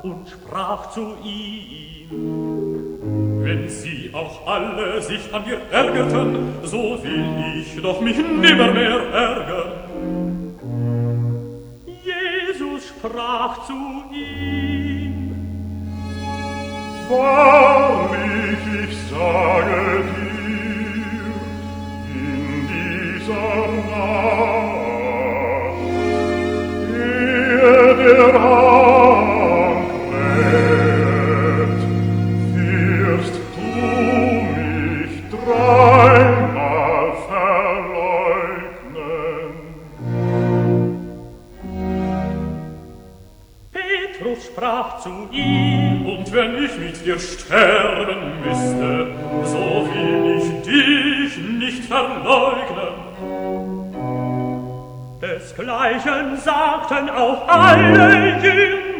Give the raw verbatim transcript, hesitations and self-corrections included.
und sprach zu ihm: Wenn sie auch alle sich an mir ärgerten, so will ich doch mich nimmermehr ärgern. Jesus sprach zu ihm: Wahrlich, ich sage dir, in dieser Nacht, ehe der Hahn kräht, wirst du mich dreimal verleugnen. Petrus sprach zu ihm: Und wenn ich mit dir sterben müsste, so will ich dich nicht verleugnen. Desgleichen sagten auch alle Jünger